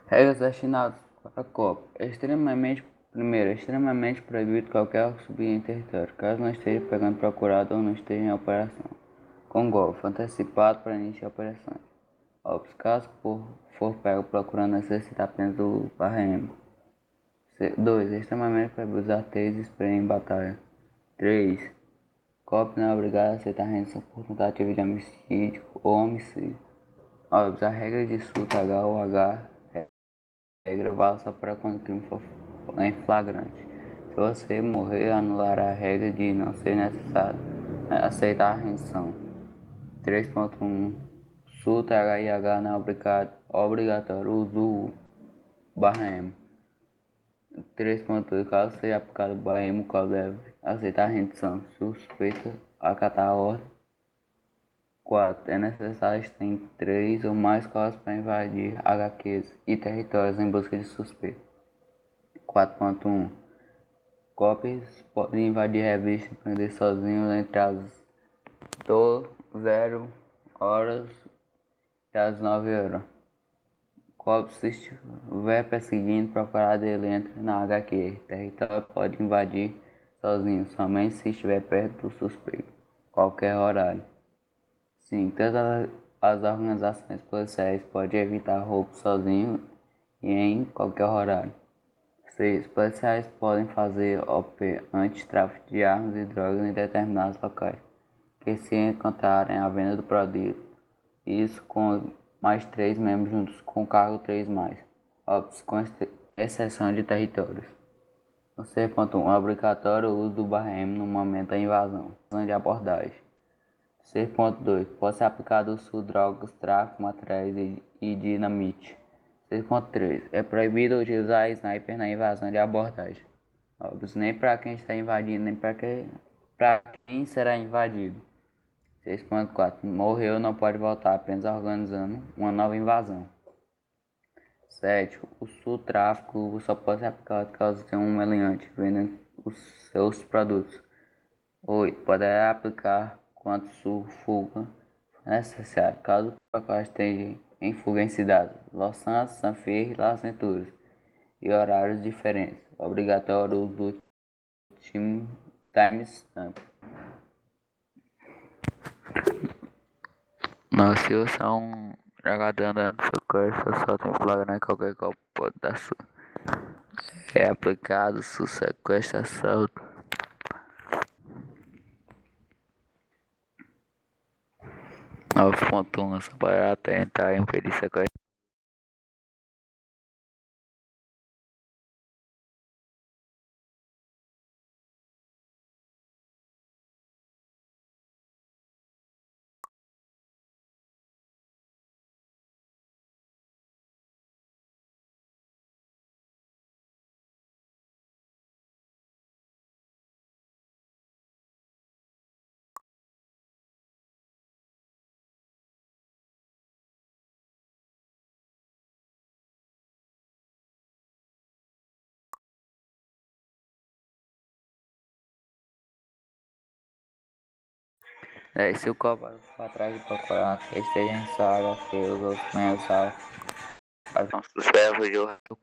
Regras destinadas para a Copa. Primeiro, extremamente proibido qualquer subir em território, caso não esteja pegando procurado ou não esteja em operação. Com golfe, antecipado para início de operações. Óbvio, caso for pego procurando necessita apenas do barra-M. 2. Extremamente proibido usar taser e spray em batalha. 3. COP não é obrigado a aceitar rendição por tentativa de homicídio ou homicídio. Óbvio, a regra de surto H ou H regra vale só para quando o crime for em flagrante. Se você morrer, anular a regra de não ser necessário aceitar a rendição. 3.1 Surto H e H não é obrigatório uso do barra-M. 3.2 Caso seja aplicado o barra-M, o qual deve aceitar a rendição. Suspeita acatar a ordem. 4. É necessário estar em 3 ou mais casos para invadir HQs e territórios em busca de suspeito. 4.1 Cópias podem invadir revistas e prender sozinhos entre as 0 horas e as 9 horas. Cópias, se estiver perseguindo, procurado ele entra na HQ. Território pode invadir sozinho, somente se estiver perto do suspeito, qualquer horário. 5. Todas as organizações policiais podem evitar roubo sozinho e em qualquer horário. 6. Policiais podem fazer OP anti-tráfico de armas e drogas em determinados locais que se encontrarem à venda do produto. Isso com mais 3 membros juntos com cargo 3 mais. OPs com exceção de territórios. O C.1 é obrigatório o uso do barra-M no momento da invasão de abordagem. C.2 Pode ser aplicado o uso de drogas, tráfico, materiais e dinamite. 6.3 É proibido utilizar sniper na invasão de abordagem. Óbvio, nem para quem está invadindo, nem para quem será invadido. 6.4 Morreu não pode voltar, apenas organizando uma nova invasão. 7. O tráfico só pode ser aplicado caso tenha um meliante vendendo os seus produtos. 8. Poderá aplicar quanto fuga necessário, caso o pacote esteja em fuga em cidades, Los Santos, Sanfir e Las Venturas, e horários diferentes. Obrigatório uso do timestamp. Não, se você é um jogador andando no seu corpo, só tem flagrante qualquer copo pode dar sua. É aplicado sua sequestração. 9.1 Só para tentar impedir sequestro. Se o copo para trás de procurar que esteja em sua HQ, os outros membros as os ferros de o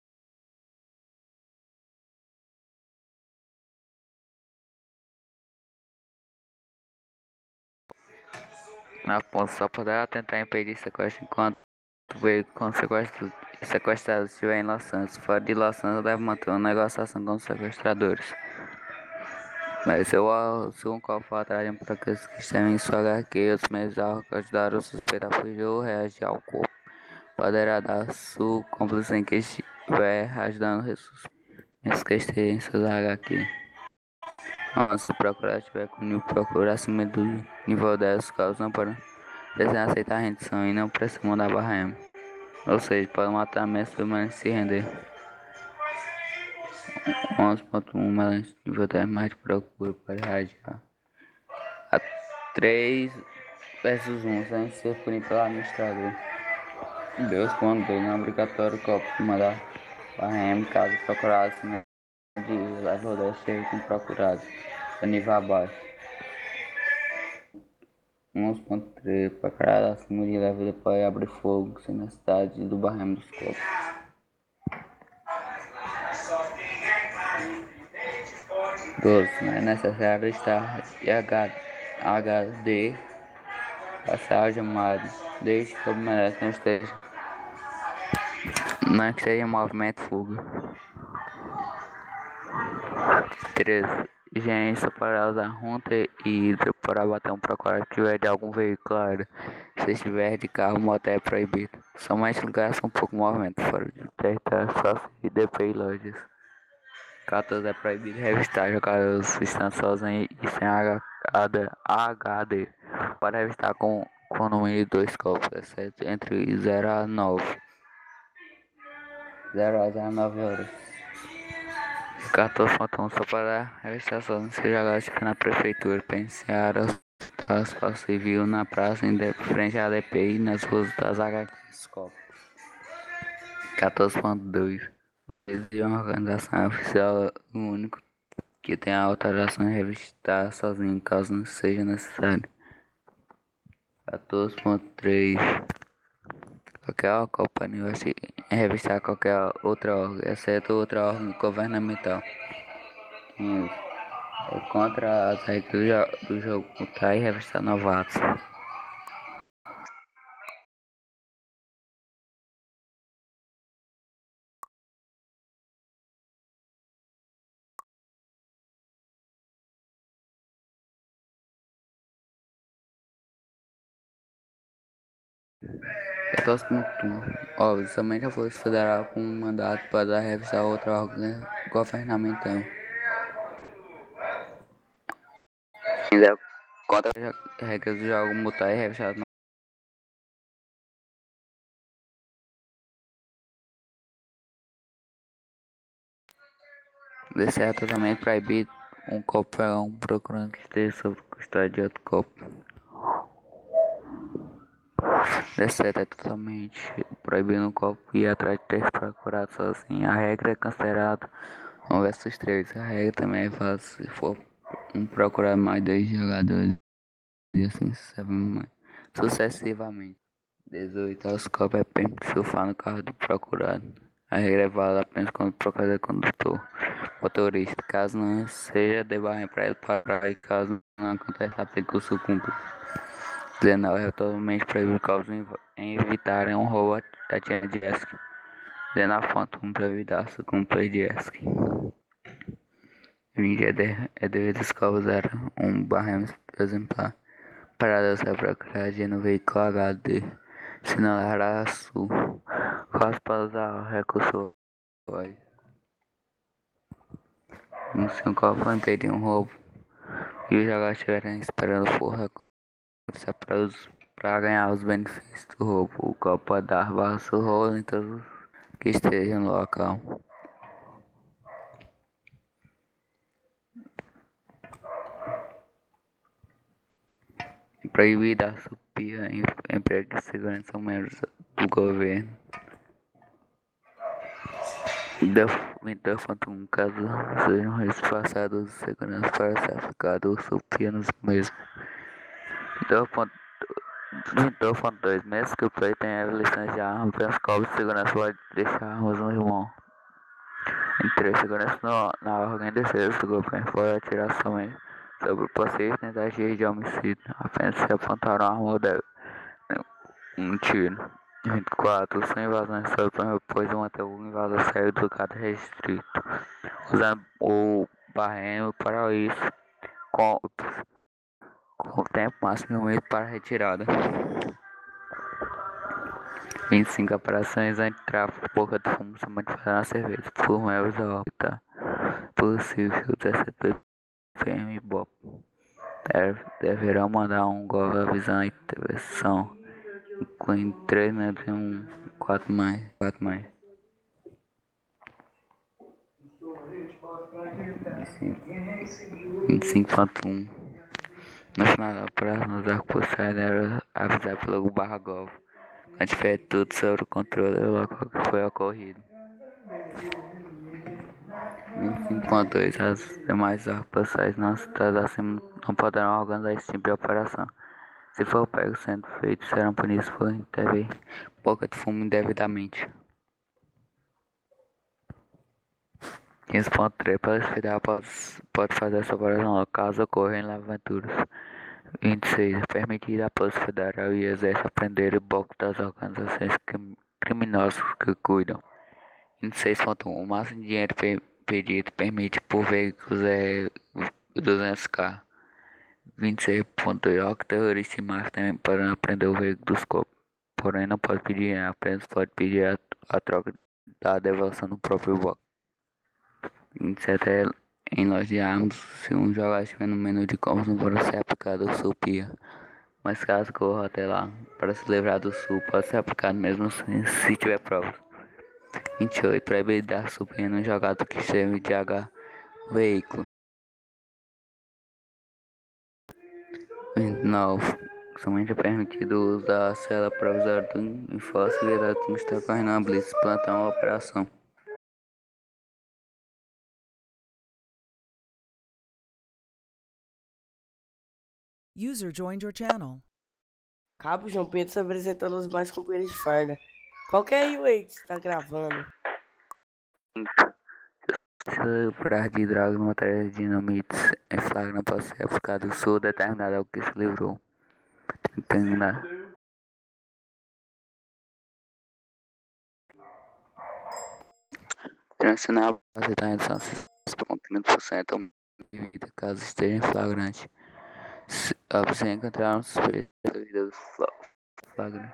na ponta só poderá tentar impedir sequestro enquanto o veículo sequestrado estiver em Los Santos. Fora de Los Santos, deve manter uma negociação com os sequestradores. Mas se um copo for atrás de um aqueles que estão em sua HQ, os meios de ajudar o suspeito a fugir ou reagir ao corpo. Poderá dar sua cúmplice em que estiver ajudando os que estejam em suas HQ. Se o procurador estiver com o nível procura acima do nível 10, os casos não podem desejar aceitar a rendição e não precisam mandar barra M. Ou seja, pode matar mesmo mas se render. 11.1 Melante nível 10 mais de procura para reagir a 3 versus 1 sem ser punido pelo administrador. Deus quando não é obrigatório copo mandar barra M caso procurado acima de level 10 seja com procurado a nível abaixo. 11.3 Procurado acima de level depois abre fogo sem necessidade do barra M dos copos. 12. Não é necessário estar HD passagem algemado, desde que o objeto não esteja em movimento fuga. 13. Higienista para usar router e hidro para bater um procurado que tiver de algum veículo aéreo. Se estiver de carro, moto é proibido. Somente lugares com pouco movimento, fora de território sócio e DP e lojas. 14. É proibido revistar jogadores estando sozinhos e sem HD. Para revistar com o número de 2 copos, exceto entre 0 a 9. 0 a 9 horas. 14.1 só para revistar sozinhos que jogadores ficam na prefeitura, penteados, Hospital Civil, na praça, em frente à DPI e nas ruas das HQs. 14.2. Existe uma organização oficial único que tem a autorização de revistar sozinho, caso não seja necessário. 14.3. Qualquer companhia vai revistar qualquer outra órgão, exceto outra órgão governamental. 15. É contra as regras do jogo multar e revistar novatos. Eu torço com tu. Óbvio, somente a Força Federal com um mandato para revisar outro órgão governamental. Ainda contra as regras do jogo multar e revistar. Desse é totalmente proibido um copo pegar um procurando que esteja sob custódia de outro copo. Desse é totalmente proibido um copo ir atrás de ter procurado sozinho. A regra é considerada 1 versus 3. A regra também é válida se for procurar mais 2 jogadores e assim sucessivamente. 18. Os copos é permitido surfar no carro do procurado. A regra é válida apenas quando o procurador é condutor. Motorista, caso não seja, debarrem para ele parar e caso não aconteça, aplique o sucumbo. 19. É totalmente proibido causa em evitarem um roubo a tia Jessica. 19. Ponto 1. Para evitar sucumbo para Jessica. 20. É devido aos covos 0. 1 barra exemplar. Parada sai procurar no veículo HD. Sinal Araçu. Quase para usar o recurso hoje. No seu copo teria um roubo. E os jogadores estiverem esperando por recurso para ganhar os benefícios do roubo. O copo pode dar barras do rolo em todos que estejam no local. Proibida a supia em emprego de segurança são membros do governo. 22.1 caso sejam repassados de segurança para ser aplicado ou supia nos mesmos. 22.2 mesmo que o play tenha licença de arma, apenas cobre de segurança pode deixar armas no irmão. Em 3, segurança na ordem de defesa do governo pode atirar somente sobre o possível tentativa de homicídio, apenas se apontar uma arma ou der um tiro. 24. Sem invasões sobre pois manter o invasor saiu do lugar restrito, usando o barreno para isso, com, com o tempo máximo para retirada. 25. Operações antitráfico, boca de fumo, somente para na cerveja, por membros da órbita, possível, 17. PM e BOP. Deverão mandar um gov avisando a intervenção, incluindo 3 membros e 4 mais. 25.1. No final da operação, os recursos aéreos avisar pelo /gov quando tiver tudo sobre o controle do local que foi ocorrido. 25.2. As demais operações não citadas acima não poderão organizar esse tipo de operação. Se for pego sendo feito, serão punidos por intervir boca de fumo indevidamente. 15.3 Polícia Federal pode fazer essa operação caso ocorra em aventuras. 26. Permitir à Polícia Federal e Exército prender o bloco das organizações criminosas que cuidam. 26.1. O máximo de dinheiro pedido permite por veículos é 200k. 26.2. O terrorista e máfia também podem apreender o veículo dos corpos. Porém, não pode pedir apenas pode pedir a troca da devolução do próprio bloco. 27 é em loja de armas, se um jogador estiver no menu de compras, não pode ser aplicado o supia. Mas caso corra até lá para se livrar do sul, pode ser aplicado mesmo se tiver provas. 28. Proibir dar supia no jogador que esteja de H veículo. 29. Somente é permitido o uso da cela provisória do enforce virado como está ocorrendo uma blitz, plantão ou operação. User joined your channel. Cabo João Pedro se apresentando os mais companheiros de farda. Qual que é aí, ué, que você tá gravando? Se livrar de drogas, materiais de dinamites em flagrante pode ser aplicado sul determinado ao que se livrou. Terminar. Transacionar a base da redução de 6,30% ao de vida, caso esteja em flagrante. Se encontrar um suspeito do flagrante.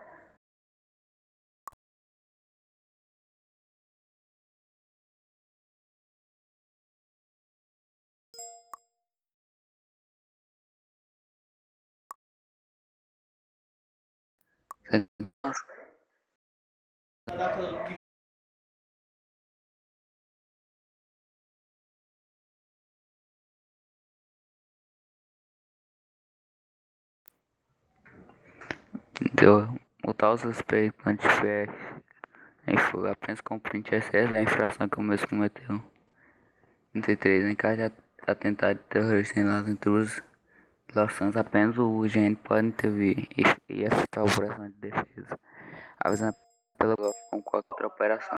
Deu multar o suspeito quando tiver em fuga apenas com print excesso da infração que o mesmo cometeu. 33. Em caso de atentado terrorista em Las Intrusos, Los Santos, apenas o agente pode intervir e efetuar a operação de defesa, avisando pelo golpe com qualquer outra operação.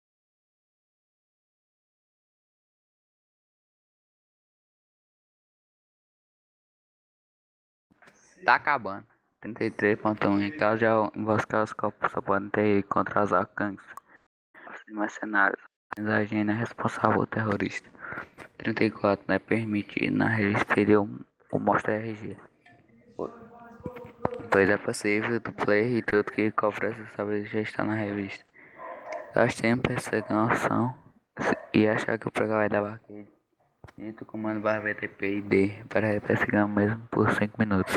Tá acabando. 33.1. Em caso de emboscar os corpos, só podem ter contra os gangues, os mercenários. Mas a agenda é responsável pelo terrorista. 34. Não é permitido na rede exterior o mostra RG. Pois é possível do player e tudo que cofre essa saber já está na revista. Nós temos essa noção e achar que o programa vai dar barquete. Dito o comando barra VTP e D para reperseguir o mesmo por 5 minutos.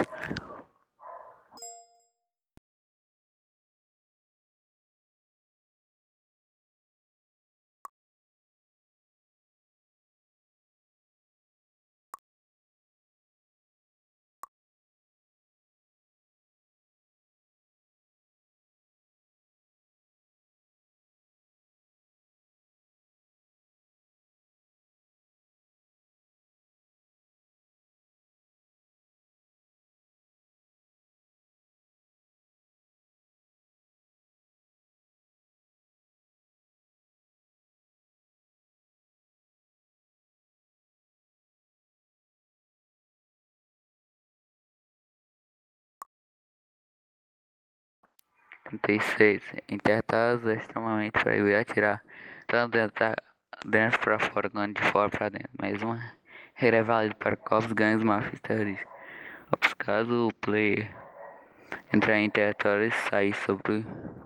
Trinta e seis. Intertados extremamente proibido atirar tanto dentro para fora quanto de fora para dentro. Mais uma regra é válida para copos, gangues, máfias e terroristas. Caso o player entrar em território e sair sobre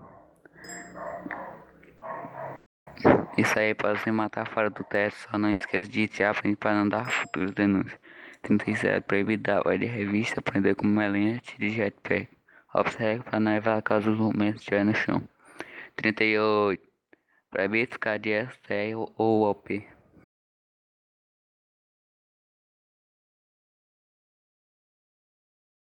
isso aí pode se matar fora do teto, só não esqueça de tirar para não dar futuras denúncias. 37. Proibido dar ordem de revista, prender com melete de jetpack. Observe para não levar caso os movimentos estiver no chão. 38. Proibido ficar de STR ou OP.